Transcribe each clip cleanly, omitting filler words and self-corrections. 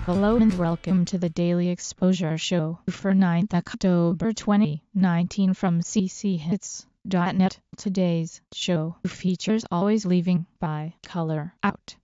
Hello and welcome to the Daily Exposure Show for 9th October 2019 from cchits.net. Today's show features Always Leaving by Color Out.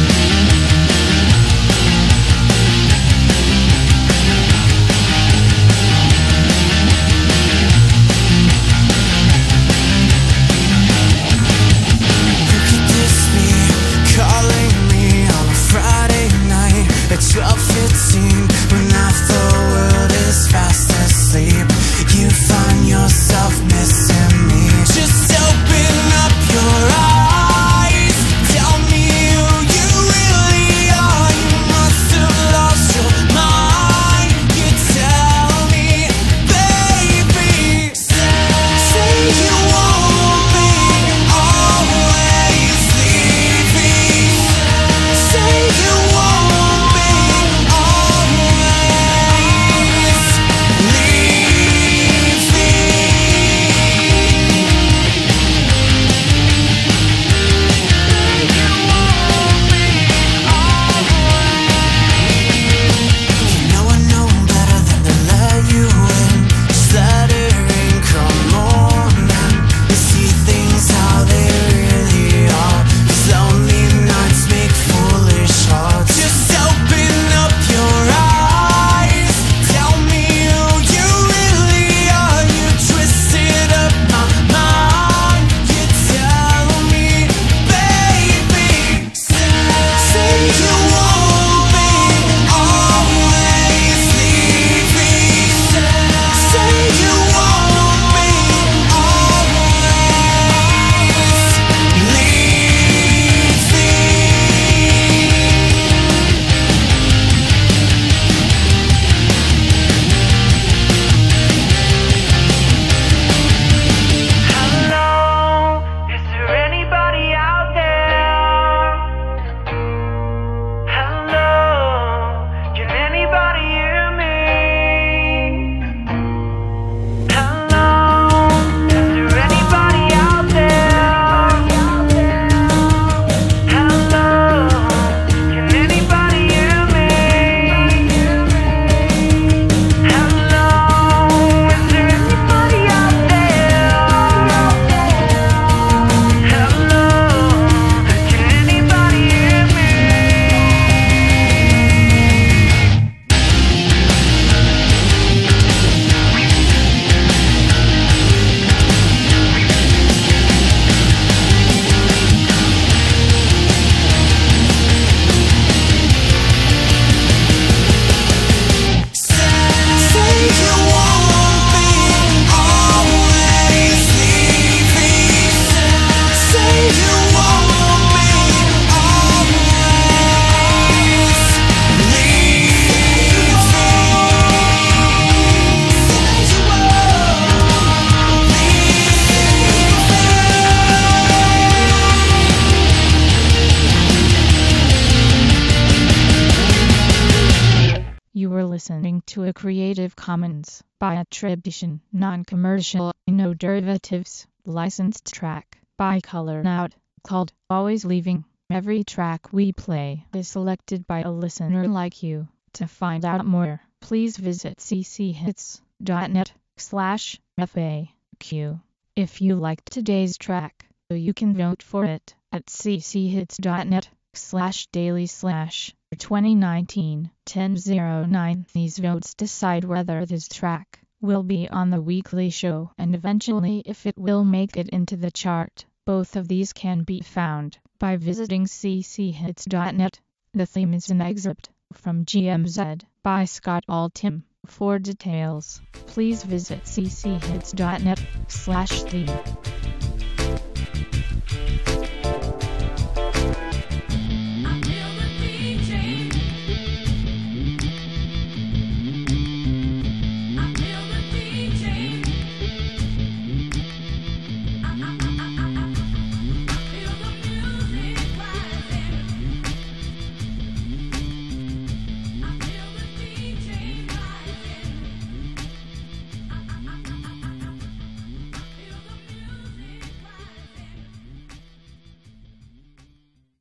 At 12:15, when half the world is fast asleep, you find yourself missing me. Just open up your eyes, tell me who you really are. You must have lost your mind. You tell me, baby, say you won't be always leaving. Say you won't. You were listening to a Creative Commons by attribution, non-commercial, no derivatives, licensed track by Color Out, called Always Leaving. Every track we play is selected by a listener like you. To find out more, please visit cchits.net/FAQ. If you liked today's track, you can vote for it at cchits.net/daily/2019-1009. These votes decide whether this track will be on the weekly show and eventually if it will make it into the chart. Both of these can be found by visiting cchits.net. The theme is an excerpt from GMZ by Scott Altham. For details, please visit cchits.net/theme.